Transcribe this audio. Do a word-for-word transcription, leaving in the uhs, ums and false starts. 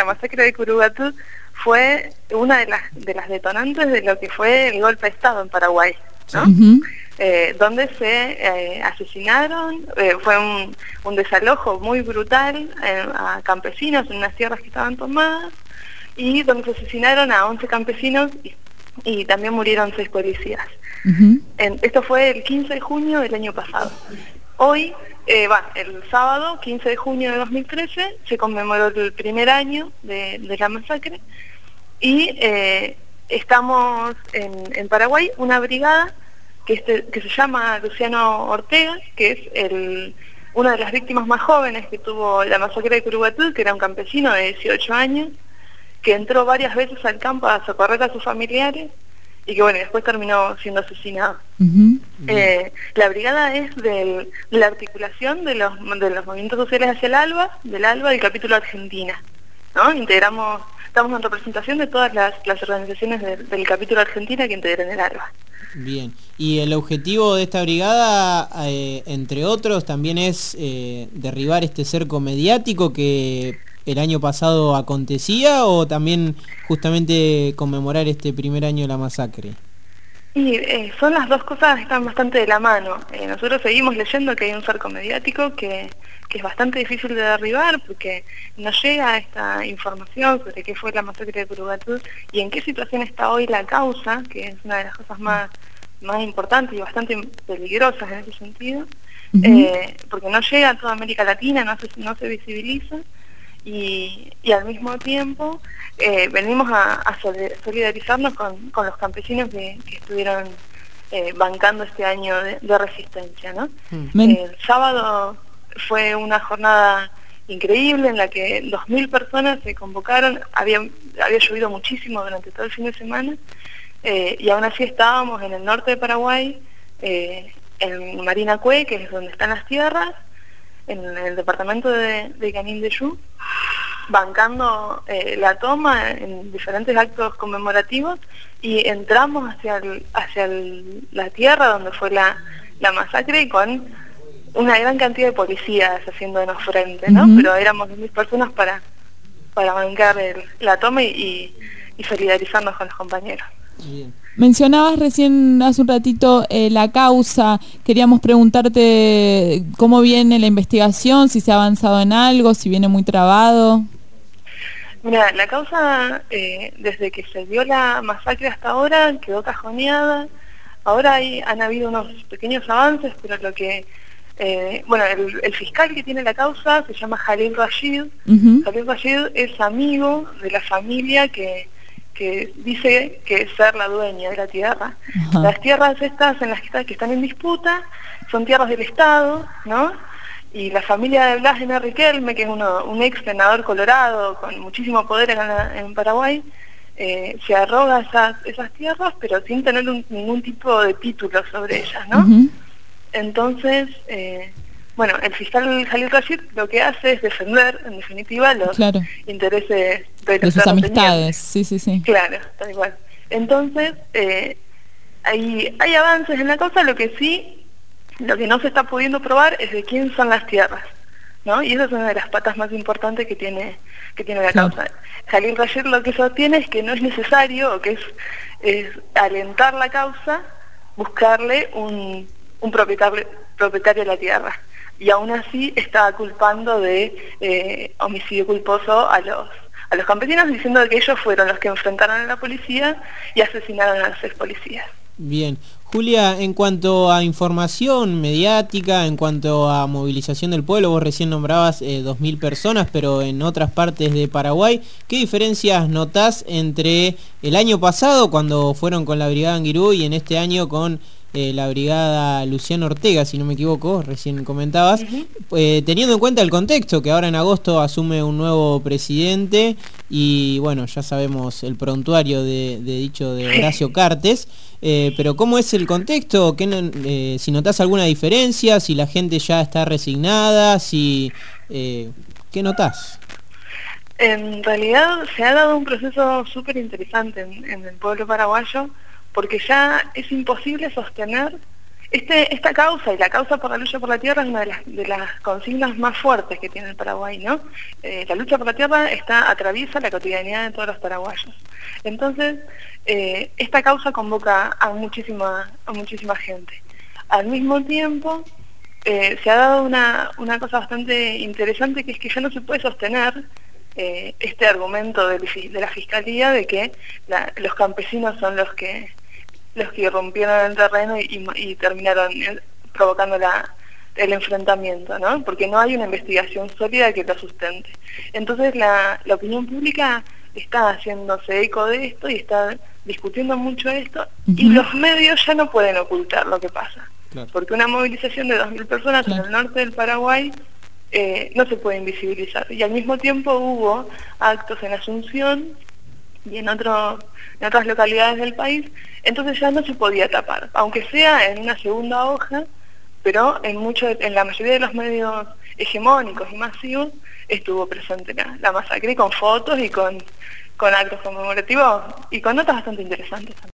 la masacre de Curuguatú fue una de las de las detonantes de lo que fue el golpe de Estado en Paraguay, ¿no? Uh-huh. eh, donde se eh, asesinaron, eh, fue un, un desalojo muy brutal eh, a campesinos en unas tierras que estaban tomadas, y donde se asesinaron a once campesinos y, y también murieron seis policías. Uh-huh. En, esto fue el quince de junio del año pasado. Hoy, eh, bueno, el sábado, quince de junio de dos mil trece, se conmemoró el primer año de, de la masacre, y eh, estamos en, en Paraguay una brigada que, este, que se llama Luciano Ortega, que es el, una de las víctimas más jóvenes que tuvo la masacre de Curuguatú, que era un campesino de dieciocho años, que entró varias veces al campo a socorrer a sus familiares, y que bueno, después terminó siendo asesinado. Uh-huh. Eh, la brigada es del, de la articulación de los, de los movimientos sociales hacia el ALBA, del ALBA del capítulo Argentina, ¿no? Integramos, estamos en representación de todas las, las organizaciones de, del capítulo Argentina que integran el ALBA. Bien, y el objetivo de esta brigada, eh, entre otros, también es eh, derribar este cerco mediático que el año pasado acontecía, o también justamente conmemorar este primer año de la masacre. Y eh, son las dos cosas que están bastante de la mano. Eh, nosotros seguimos leyendo que hay un cerco mediático que, que es bastante difícil de derribar, porque no llega esta información sobre qué fue la masacre de Curuguatú y en qué situación está hoy la causa, que es una de las cosas más, más importantes y bastante peligrosas en ese sentido, uh-huh. eh, porque no llega a toda América Latina, no se, no se visibiliza. Y, y al mismo tiempo eh, venimos a, a solidarizarnos con, con los campesinos que, que estuvieron eh, bancando este año de, de resistencia, ¿no? Mm. El sábado fue una jornada increíble en la que dos mil personas se convocaron, había, había llovido muchísimo durante todo el fin de semana, eh, y aún así estábamos en el norte de Paraguay, eh, en Marinacue, que es donde están las tierras, en el departamento de, de Canindeyú, bancando eh, la toma en diferentes actos conmemorativos, y entramos hacia el, hacia el, la tierra donde fue la, la masacre, con una gran cantidad de policías haciéndonos frente, ¿no? Uh-huh. Pero éramos mil personas para, para bancar el, la toma y, y, y solidarizarnos con los compañeros. Bien. Mencionabas recién hace un ratito eh, la causa. Queríamos preguntarte cómo viene la investigación, si se ha avanzado en algo, si viene muy trabado. Mira, la causa, eh, desde que se dio la masacre hasta ahora, quedó cajoneada. Ahora hay, han habido unos pequeños avances, pero lo que... Eh, bueno, el, el fiscal que tiene la causa se llama Jalil Rashid. Uh-huh. Jalil Rashid es amigo de la familia que... que dice que es ser la dueña de la tierra. Ajá. Las tierras estas en las que, está, que están en disputa son tierras del Estado, ¿no? Y la familia de Blas N. Riquelme, que es uno, un ex senador colorado con muchísimo poder en, la, en Paraguay, eh, se arroga esas, esas tierras, pero sin tener un, ningún tipo de título sobre ellas, ¿no? Uh-huh. Entonces, eh, bueno, el fiscal Jalil Rashid lo que hace es defender, en definitiva, los claro. intereses de, de sus amistades. Sí, sí, sí. Claro, tal igual. Entonces, eh, hay, hay avances en la causa, lo que sí, lo que no se está pudiendo probar es de quién son las tierras, ¿no? Y esa es una de las patas más importantes que tiene que tiene la claro. causa. Jalil Rashid lo que sostiene es que no es necesario, o que es, es alentar la causa, buscarle un, un propietario, propietario de la tierra. Y aún así está culpando de eh, homicidio culposo a los a los campesinos, diciendo que ellos fueron los que enfrentaron a la policía y asesinaron a los seis policías. Bien. Julia, en cuanto a información mediática, en cuanto a movilización del pueblo, vos recién nombrabas eh, dos mil personas, pero en otras partes de Paraguay, ¿qué diferencias notás entre el año pasado, cuando fueron con la Brigada Anguirú, y en este año con eh, la Brigada Luciano Ortega, si no me equivoco, recién comentabas, uh-huh. eh, teniendo en cuenta el contexto, que ahora en agosto asume un nuevo presidente, y bueno, ya sabemos el prontuario de, de dicho de Horacio Cartes, eh, pero ¿cómo es el contexto? ¿Qué, eh, si notás alguna diferencia, si la gente ya está resignada, si eh, ¿qué notás? En realidad se ha dado un proceso súper interesante en, en el pueblo paraguayo, porque ya es imposible sostener Este, esta causa y la causa por la lucha por la tierra es una de las, de las consignas más fuertes que tiene el Paraguay, ¿no? Eh, la lucha por la tierra está, atraviesa la cotidianidad de todos los paraguayos. Entonces, eh, esta causa convoca a muchísima, a muchísima gente. Al mismo tiempo, eh, se ha dado una, una cosa bastante interesante, que es que ya no se puede sostener eh, este argumento de, de la Fiscalía de que la, los campesinos son los que los que rompieron el terreno y, y terminaron provocando la, el enfrentamiento, ¿no? Porque no hay una investigación sólida que lo sustente. Entonces la, la opinión pública está haciéndose eco de esto y está discutiendo mucho esto, uh-huh. y los medios ya no pueden ocultar lo que pasa. Claro. Porque una movilización de dos mil personas, claro, en el norte del Paraguay eh, no se puede invisibilizar. Y al mismo tiempo hubo actos en Asunción y en, otro, en otras localidades del país, entonces ya no se podía tapar, aunque sea en una segunda hoja, pero en mucho, en la mayoría de los medios hegemónicos y masivos estuvo presente la, la masacre, con fotos y con, con actos conmemorativos y con notas bastante interesantes también.